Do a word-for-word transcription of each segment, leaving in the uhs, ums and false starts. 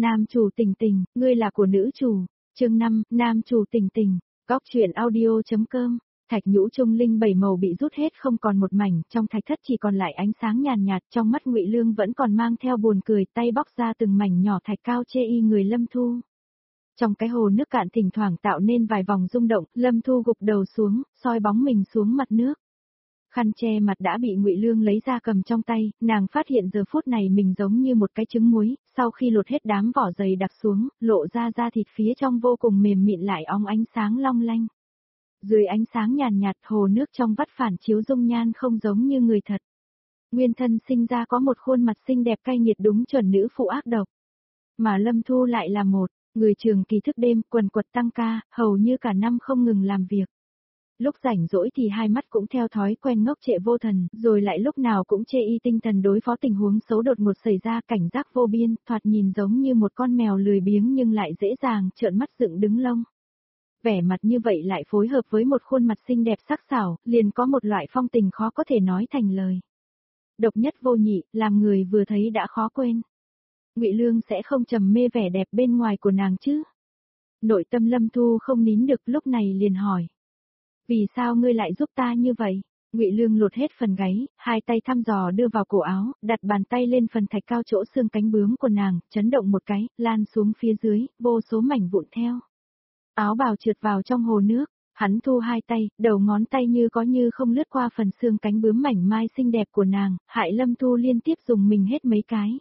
Nam chủ tình tình, ngươi là của nữ chủ. Chương năm, nam chủ tình tình. Góc truyện audio.com. Thạch nhũ trung linh bảy màu bị rút hết không còn một mảnh, trong thạch thất chỉ còn lại ánh sáng nhàn nhạt, trong mắt Ngụy Lương vẫn còn mang theo buồn cười, tay bóc ra từng mảnh nhỏ thạch cao chê y người Lâm Thu. Trong cái hồ nước cạn thỉnh thoảng tạo nên vài vòng rung động, Lâm Thu gục đầu xuống, soi bóng mình xuống mặt nước. Khăn che mặt đã bị Ngụy Lương lấy ra cầm trong tay, nàng phát hiện giờ phút này mình giống như một cái trứng muối, sau khi lột hết đám vỏ dày đặc xuống, lộ ra da thịt phía trong vô cùng mềm mịn lại óng ánh sáng long lanh. Dưới ánh sáng nhàn nhạt, hồ nước trong vắt phản chiếu dung nhan không giống như người thật. Nguyên thân sinh ra có một khuôn mặt xinh đẹp cay nghiệt đúng chuẩn nữ phụ ác độc. Mà Lâm Thu lại là một người trường kỳ thức đêm, quần quật tăng ca, hầu như cả năm không ngừng làm việc. Lúc rảnh rỗi thì hai mắt cũng theo thói quen ngốc trệ vô thần, rồi lại lúc nào cũng chê y tinh thần đối phó tình huống xấu đột ngột xảy ra, cảnh giác vô biên, thoạt nhìn giống như một con mèo lười biếng nhưng lại dễ dàng trợn mắt dựng đứng lông. Vẻ mặt như vậy lại phối hợp với một khuôn mặt xinh đẹp sắc sảo, liền có một loại phong tình khó có thể nói thành lời. Độc nhất vô nhị, làm người vừa thấy đã khó quên. Ngụy Lương sẽ không trầm mê vẻ đẹp bên ngoài của nàng chứ? Nội tâm Lâm Thu không nín được, lúc này liền hỏi. Vì sao ngươi lại giúp ta như vậy? Ngụy Lương lột hết phần gáy, hai tay thăm dò đưa vào cổ áo, đặt bàn tay lên phần thạch cao chỗ xương cánh bướm của nàng, chấn động một cái, lan xuống phía dưới, vô số mảnh vụn theo. Áo bào trượt vào trong hồ nước, hắn thu hai tay, đầu ngón tay như có như không lướt qua phần xương cánh bướm mảnh mai xinh đẹp của nàng, hại Lâm Thu liên tiếp dùng mình hết mấy cái.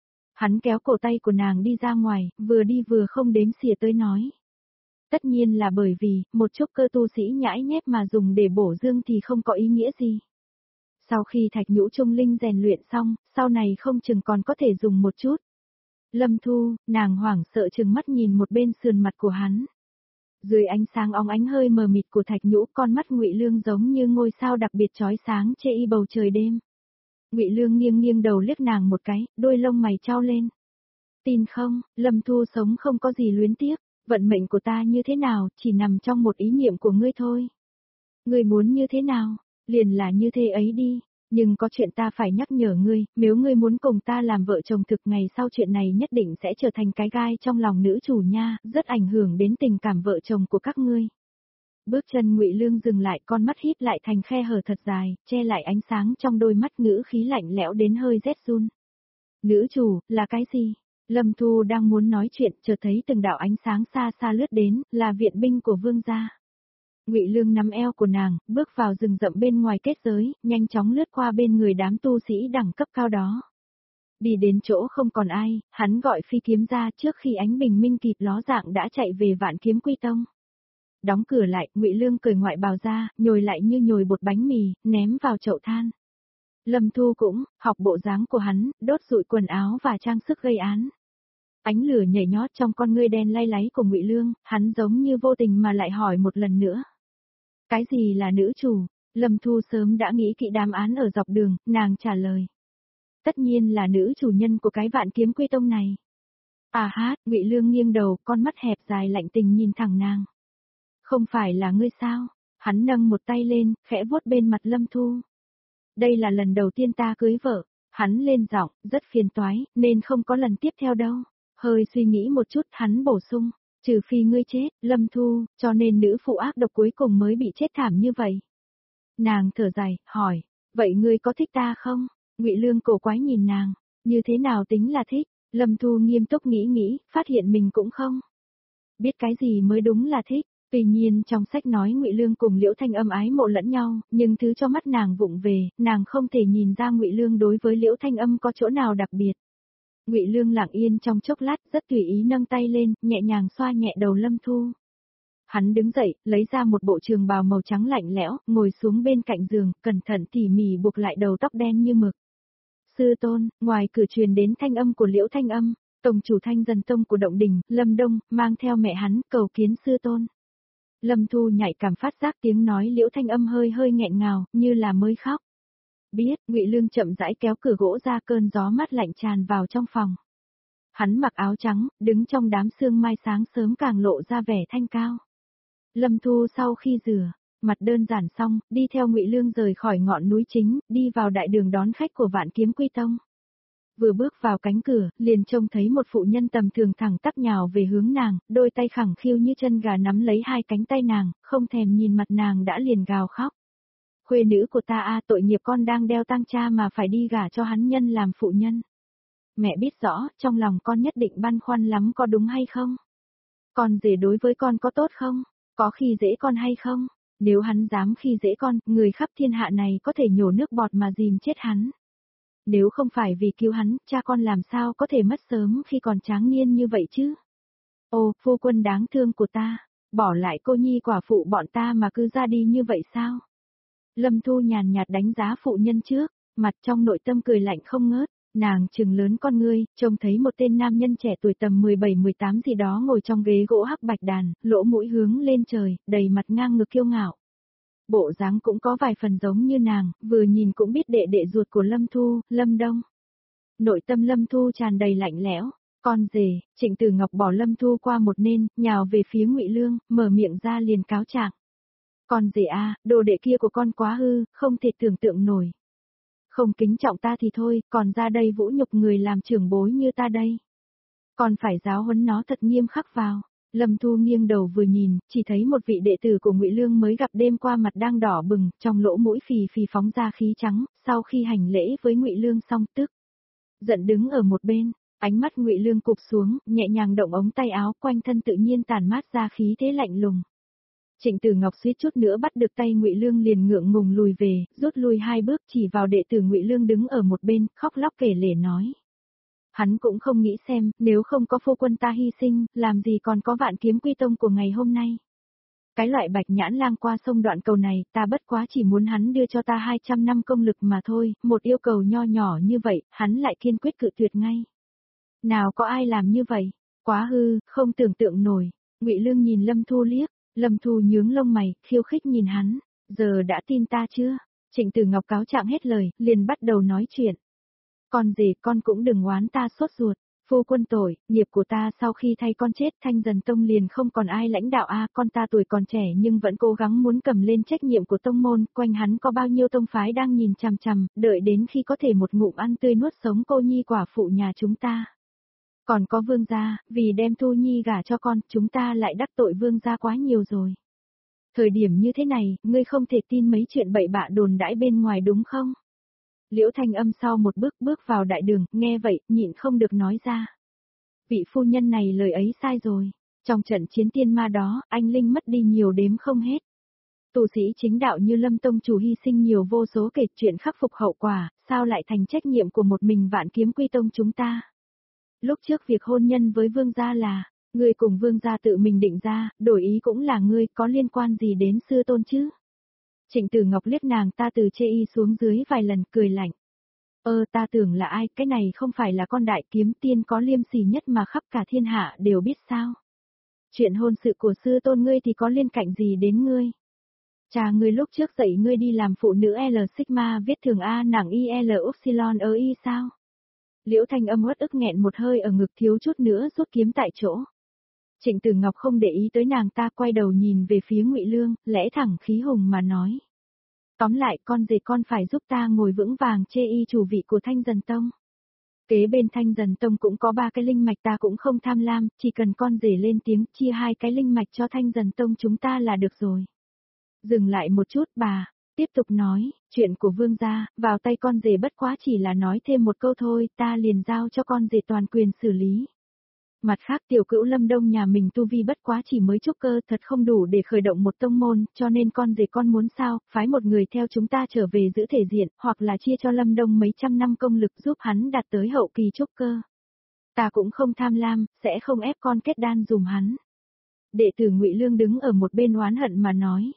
Hắn kéo cổ tay của nàng đi ra ngoài, vừa đi vừa không đếm xỉa tới nói. Tất nhiên là bởi vì, một chút cơ tu sĩ nhãi nhép mà dùng để bổ dương thì không có ý nghĩa gì. Sau khi thạch nhũ trung linh rèn luyện xong, sau này không chừng còn có thể dùng một chút. Lâm Thu, nàng hoảng sợ trừng mắt nhìn một bên sườn mặt của hắn. Dưới ánh sáng óng ánh hơi mờ mịt của thạch nhũ, con mắt Ngụy Lương giống như ngôi sao đặc biệt chói sáng chê y bầu trời đêm. Ngụy Lương nghiêng nghiêng đầu liếc nàng một cái, đôi lông mày chau lên. Tin không, Lâm Thu sống không có gì luyến tiếc, vận mệnh của ta như thế nào, chỉ nằm trong một ý niệm của ngươi thôi. Ngươi muốn như thế nào, liền là như thế ấy đi, nhưng có chuyện ta phải nhắc nhở ngươi, nếu ngươi muốn cùng ta làm vợ chồng thực ngày sau chuyện này nhất định sẽ trở thành cái gai trong lòng nữ chủ nha, rất ảnh hưởng đến tình cảm vợ chồng của các ngươi. Bước chân Ngụy Lương dừng lại, con mắt híp lại thành khe hở thật dài, che lại ánh sáng trong đôi mắt, ngữ khí lạnh lẽo đến hơi rét run. Nữ chủ, là cái gì? Lâm Thu đang muốn nói chuyện, chợt thấy từng đạo ánh sáng xa xa lướt đến, là viện binh của vương gia. Ngụy Lương nắm eo của nàng, bước vào rừng rậm bên ngoài kết giới, nhanh chóng lướt qua bên người đám tu sĩ đẳng cấp cao đó. Đi đến chỗ không còn ai, hắn gọi phi kiếm ra, trước khi ánh bình minh kịp ló dạng đã chạy về Vạn Kiếm Quy Tông. Đóng cửa lại, Ngụy Lương cởi ngoại bào ra, nhồi lại như nhồi bột bánh mì, ném vào chậu than. Lâm Thu cũng, học bộ dáng của hắn, đốt rụi quần áo và trang sức gây án. Ánh lửa nhảy nhót trong con ngươi đen lay láy của Ngụy Lương, hắn giống như vô tình mà lại hỏi một lần nữa. Cái gì là nữ chủ? Lâm Thu sớm đã nghĩ kỹ đáp án ở dọc đường, nàng trả lời. Tất nhiên là nữ chủ nhân của cái Vạn Kiếm Quy Tông này. À hát, Ngụy Lương nghiêng đầu, con mắt hẹp dài lạnh tình nhìn thẳng nàng. Không phải là ngươi sao? Hắn nâng một tay lên, khẽ vuốt bên mặt Lâm Thu. Đây là lần đầu tiên ta cưới vợ. Hắn lên giọng, rất phiền toái, nên không có lần tiếp theo đâu. Hơi suy nghĩ một chút, hắn bổ sung, trừ phi ngươi chết, Lâm Thu, cho nên nữ phụ ác độc cuối cùng mới bị chết thảm như vậy. Nàng thở dài, hỏi, vậy ngươi có thích ta không? Ngụy Lương cổ quái nhìn nàng, như thế nào tính là thích? Lâm Thu nghiêm túc nghĩ nghĩ, phát hiện mình cũng không biết cái gì mới đúng là thích. Tuy nhiên trong sách nói Ngụy Lương cùng Liễu Thanh Âm ái mộ lẫn nhau, nhưng thứ cho mắt nàng vụng về, nàng không thể nhìn ra Ngụy Lương đối với Liễu Thanh Âm có chỗ nào đặc biệt. Ngụy Lương lặng yên trong chốc lát, rất tùy ý nâng tay lên, nhẹ nhàng xoa nhẹ đầu Lâm Thu. Hắn đứng dậy, lấy ra một bộ trường bào màu trắng lạnh lẽo, ngồi xuống bên cạnh giường, cẩn thận tỉ mỉ buộc lại đầu tóc đen như mực. Sư tôn, ngoài cửa truyền đến thanh âm của Liễu Thanh Âm, tổng chủ Thanh Dần Tông của Động Đình, Lâm Đông, mang theo mẹ hắn, cầu kiến sư tôn. Lâm Thu nhạy cảm phát giác tiếng nói Liễu Thanh Âm hơi hơi nghẹn ngào, như là mới khóc. Biết, Ngụy Lương chậm rãi kéo cửa gỗ ra, cơn gió mát lạnh tràn vào trong phòng. Hắn mặc áo trắng, đứng trong đám sương mai sáng sớm càng lộ ra vẻ thanh cao. Lâm Thu sau khi rửa mặt đơn giản xong, đi theo Ngụy Lương rời khỏi ngọn núi chính, đi vào đại đường đón khách của Vạn Kiếm Quy Tông. Vừa bước vào cánh cửa, liền trông thấy một phụ nhân tầm thường thẳng tắp nhào về hướng nàng, đôi tay khẳng khiu như chân gà nắm lấy hai cánh tay nàng, không thèm nhìn mặt nàng đã liền gào khóc. Khuê nữ của ta a, tội nghiệp con đang đeo tang cha mà phải đi gả cho hắn nhân làm phụ nhân. Mẹ biết rõ, trong lòng con nhất định băn khoăn lắm có đúng hay không? Con rể đối với con có tốt không? Có khi dễ con hay không? Nếu hắn dám khi dễ con, người khắp thiên hạ này có thể nhổ nước bọt mà dìm chết hắn. Nếu không phải vì cứu hắn, cha con làm sao có thể mất sớm khi còn tráng niên như vậy chứ? Ô, phu quân đáng thương của ta, bỏ lại cô nhi quả phụ bọn ta mà cứ ra đi như vậy sao? Lâm Thu nhàn nhạt đánh giá phụ nhân trước, mặt trong nội tâm cười lạnh không ngớt, nàng trừng lớn con ngươi, trông thấy một tên nam nhân trẻ tuổi tầm mười bảy mười tám gì đó ngồi trong ghế gỗ hắc bạch đàn, lỗ mũi hướng lên trời, đầy mặt ngang ngực kiêu ngạo. Bộ dáng cũng có vài phần giống như nàng, vừa nhìn cũng biết đệ đệ ruột của Lâm Thu, Lâm Đông. Nội tâm Lâm Thu tràn đầy lạnh lẽo, con rể, Trịnh Tử Ngọc bỏ Lâm Thu qua một nên, nhào về phía Ngụy Lương, mở miệng ra liền cáo trạng. Con rể a, đồ đệ kia của con quá hư, không thể tưởng tượng nổi. Không kính trọng ta thì thôi, còn ra đây vũ nhục người làm trưởng bối như ta đây. Còn phải giáo huấn nó thật nghiêm khắc vào. Lâm Thu nghiêng đầu vừa nhìn, chỉ thấy một vị đệ tử của Ngụy Lương mới gặp đêm qua mặt đang đỏ bừng, trong lỗ mũi phì phì phóng ra khí trắng, sau khi hành lễ với Ngụy Lương xong tức giận đứng ở một bên, ánh mắt Ngụy Lương cụp xuống, nhẹ nhàng động ống tay áo, quanh thân tự nhiên tản mát ra khí thế lạnh lùng. Trịnh Tử Ngọc suýt chút nữa bắt được tay Ngụy Lương liền ngượng ngùng lùi về, rút lui hai bước chỉ vào đệ tử Ngụy Lương đứng ở một bên, khóc lóc kể lể nói. Hắn cũng không nghĩ xem, nếu không có phu quân ta hy sinh, làm gì còn có vạn kiếm quy tông của ngày hôm nay. Cái loại bạch nhãn lang qua sông đoạn cầu này, ta bất quá chỉ muốn hắn đưa cho ta hai trăm năm công lực mà thôi, một yêu cầu nho nhỏ như vậy, hắn lại kiên quyết cự tuyệt ngay. Nào có ai làm như vậy, quá hư, không tưởng tượng nổi. Ngụy Lương nhìn Lâm Thu liếc, Lâm Thu nhướng lông mày, khiêu khích nhìn hắn, giờ đã tin ta chưa? Trịnh Tử Ngọc cáo trạng hết lời, liền bắt đầu nói chuyện. Con rể, con cũng đừng oán ta sốt ruột, phu quân tội, nghiệp của ta sau khi thay con chết Thanh Dần Tông liền không còn ai lãnh đạo a, con ta tuổi còn trẻ nhưng vẫn cố gắng muốn cầm lên trách nhiệm của tông môn, quanh hắn có bao nhiêu tông phái đang nhìn chằm chằm, đợi đến khi có thể một ngụm ăn tươi nuốt sống cô nhi quả phụ nhà chúng ta. Còn có Vương gia, vì đem Thu Nhi gả cho con, chúng ta lại đắc tội Vương gia quá nhiều rồi. Thời điểm như thế này, ngươi không thể tin mấy chuyện bậy bạ đồn đãi bên ngoài đúng không? Liễu Thanh Âm sau một bước bước vào đại đường, nghe vậy, nhịn không được nói ra. Vị phu nhân này lời ấy sai rồi. Trong trận chiến tiên ma đó, anh Linh mất đi nhiều đếm không hết. Tu sĩ chính đạo như Lâm Tông chủ hy sinh nhiều vô số kể chuyện khắc phục hậu quả, sao lại thành trách nhiệm của một mình Vạn Kiếm Quy Tông chúng ta? Lúc trước việc hôn nhân với Vương gia là, ngươi cùng Vương gia tự mình định ra, đổi ý cũng là ngươi, có liên quan gì đến sư tôn chứ? Trịnh Tử Ngọc liếc nàng ta từ chê y xuống dưới vài lần, cười lạnh. Ơ ta tưởng là ai, cái này không phải là con đại kiếm tiên có liêm sỉ nhất mà khắp cả thiên hạ đều biết sao? Chuyện hôn sự của sư tôn ngươi thì có liên cạnh gì đến ngươi? Cha ngươi lúc trước dạy ngươi đi làm phụ nữ L Sigma viết thường A nặng I L Upsilon ơ Y sao? Liễu Thanh Âm uất ức nghẹn một hơi ở ngực, thiếu chút nữa rút kiếm tại chỗ. Trịnh Tử Ngọc không để ý tới nàng ta, quay đầu nhìn về phía Ngụy Lương, lẽ thẳng khí hùng mà nói. Tóm lại, con rể con phải giúp ta ngồi vững vàng chê y chủ vị của Thanh Dần Tông. Kế bên Thanh Dần Tông cũng có ba cái linh mạch, ta cũng không tham lam, chỉ cần con rể lên tiếng chia hai cái linh mạch cho Thanh Dần Tông chúng ta là được rồi. Dừng lại một chút bà, tiếp tục nói, chuyện của Vương gia, vào tay con rể bất quá chỉ là nói thêm một câu thôi, ta liền giao cho con rể toàn quyền xử lý. Mặt khác tiểu cữu Lâm Đông nhà mình tu vi bất quá chỉ mới trúc cơ, thật không đủ để khởi động một tông môn, cho nên con rể con muốn sao, phái một người theo chúng ta trở về giữ thể diện, hoặc là chia cho Lâm Đông mấy trăm năm công lực giúp hắn đạt tới hậu kỳ trúc cơ. Ta cũng không tham lam, sẽ không ép con kết đan dùm hắn. Đệ tử Ngụy Lương đứng ở một bên oán hận mà nói.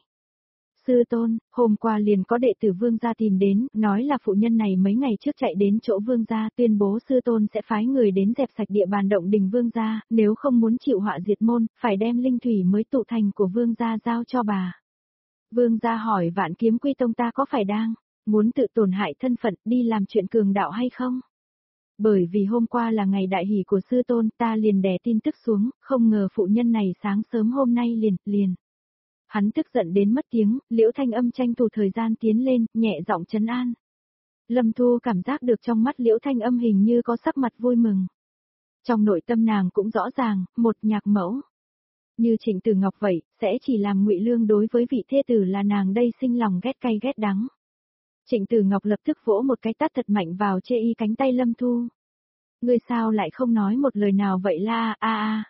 Sư tôn, hôm qua liền có đệ tử Vương gia tìm đến, nói là phụ nhân này mấy ngày trước chạy đến chỗ Vương gia, tuyên bố sư tôn sẽ phái người đến dẹp sạch địa bàn động đình Vương gia, nếu không muốn chịu họa diệt môn, phải đem linh thủy mới tụ thành của Vương gia giao cho bà. Vương gia hỏi Vạn Kiếm Quy Tông ta có phải đang muốn tự tổn hại thân phận, đi làm chuyện cường đạo hay không? Bởi vì hôm qua là ngày đại hỷ của sư tôn, ta liền đè tin tức xuống, không ngờ phụ nhân này sáng sớm hôm nay liền, liền. Hắn tức giận đến mất tiếng, Liễu Thanh Âm tranh thủ thời gian tiến lên, nhẹ giọng trấn an. Lâm Thu cảm giác được trong mắt Liễu Thanh Âm hình như có sắc mặt vui mừng. Trong nội tâm nàng cũng rõ ràng, một nhạc mẫu như Trịnh Tử Ngọc vậy, sẽ chỉ làm Ngụy Lương đối với vị thê tử là nàng đây sinh lòng ghét cay ghét đắng. Trịnh Tử Ngọc lập tức vỗ một cái tát thật mạnh vào chê y cánh tay Lâm Thu. Ngươi sao lại không nói một lời nào vậy la a a.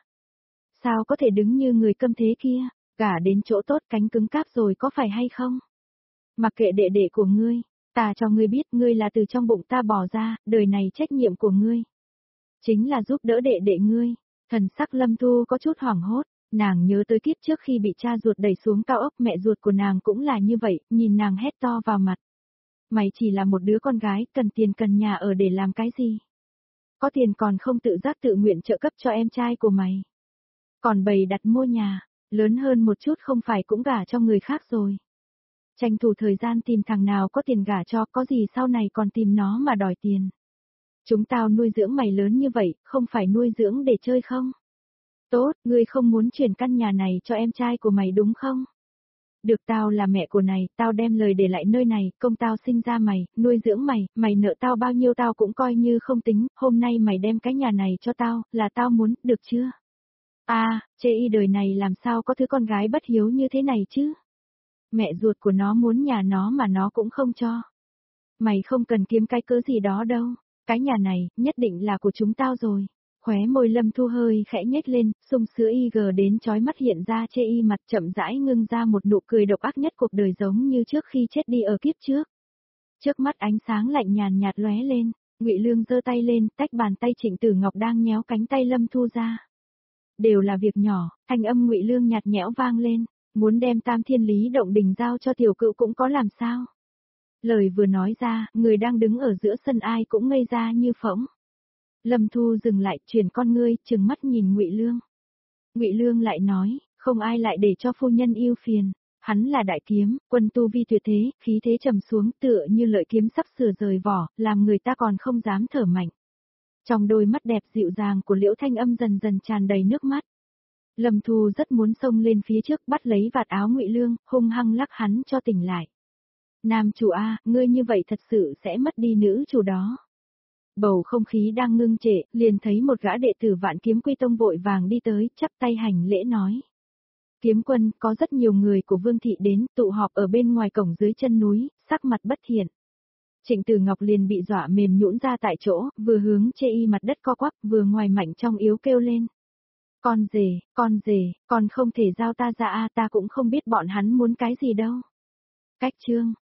Sao có thể đứng như người câm thế kia, gả đến chỗ tốt cánh cứng cáp rồi có phải hay không? Mặc kệ đệ đệ của ngươi, ta cho ngươi biết ngươi là từ trong bụng ta bỏ ra, đời này trách nhiệm của ngươi chính là giúp đỡ đệ đệ ngươi. Thần sắc Lâm Thu có chút hoảng hốt, nàng nhớ tới kiếp trước khi bị cha ruột đẩy xuống cao ốc, mẹ ruột của nàng cũng là như vậy, nhìn nàng hét to vào mặt. Mày chỉ là một đứa con gái, cần tiền cần nhà ở để làm cái gì? Có tiền còn không tự giác tự nguyện trợ cấp cho em trai của mày. Còn bày đặt mua nhà, lớn hơn một chút không phải cũng gả cho người khác rồi. Tranh thủ thời gian tìm thằng nào có tiền gả cho, có gì sau này còn tìm nó mà đòi tiền. Chúng tao nuôi dưỡng mày lớn như vậy, không phải nuôi dưỡng để chơi không? Tốt, ngươi không muốn chuyển căn nhà này cho em trai của mày đúng không? Được, tao là mẹ của này, tao đem lời để lại nơi này, công tao sinh ra mày, nuôi dưỡng mày, mày nợ tao bao nhiêu tao cũng coi như không tính, hôm nay mày đem cái nhà này cho tao, là tao muốn, được chưa? À, chê y đời này làm sao có thứ con gái bất hiếu như thế này chứ? Mẹ ruột của nó muốn nhà nó mà nó cũng không cho. Mày không cần kiếm cái cớ gì đó đâu, cái nhà này, nhất định là của chúng tao rồi. Khóe môi Lâm Thu hơi khẽ nhếch lên, sung sữa y gờ đến chói mắt hiện ra chê y mặt chậm rãi ngưng ra một nụ cười độc ác nhất cuộc đời giống như trước khi chết đi ở kiếp trước. Trước mắt ánh sáng lạnh nhàn nhạt lóe lên, Ngụy Lương giơ tay lên, tách bàn tay Trịnh Tử Ngọc đang nhéo cánh tay Lâm Thu ra. Đều là việc nhỏ, thanh âm Ngụy Lương nhạt nhẽo vang lên, muốn đem Tam Thiên Lý Động Đình giao cho tiểu cựu cũng có làm sao. Lời vừa nói ra, người đang đứng ở giữa sân ai cũng ngây ra như phỗng. Lâm Thu dừng lại, chuyển con ngươi, trừng mắt nhìn Ngụy Lương. Ngụy Lương lại nói, không ai lại để cho phu nhân yêu phiền, hắn là đại kiếm, quân tu vi tuyệt thế, khí thế trầm xuống tựa như lợi kiếm sắp sửa rời vỏ, làm người ta còn không dám thở mạnh. Trong đôi mắt đẹp dịu dàng của Liễu Thanh Âm dần dần tràn đầy nước mắt. Lâm Thu rất muốn xông lên phía trước bắt lấy vạt áo Ngụy Lương, hung hăng lắc hắn cho tỉnh lại. Nam chủ a, ngươi như vậy thật sự sẽ mất đi nữ chủ đó. Bầu không khí đang ngưng trệ, liền thấy một gã đệ tử Vạn Kiếm Quy Tông vội vàng đi tới, chắp tay hành lễ nói. Kiếm quân, có rất nhiều người của Vương Thị đến, tụ họp ở bên ngoài cổng dưới chân núi, sắc mặt bất thiện. Trịnh Tử Ngọc liền bị dọa mềm nhũn ra tại chỗ, vừa hướng chê y mặt đất co quắp, vừa ngoài mạnh trong yếu kêu lên. Con rể, con rể, con không thể giao ta ra a, ta cũng không biết bọn hắn muốn cái gì đâu. Cách chương.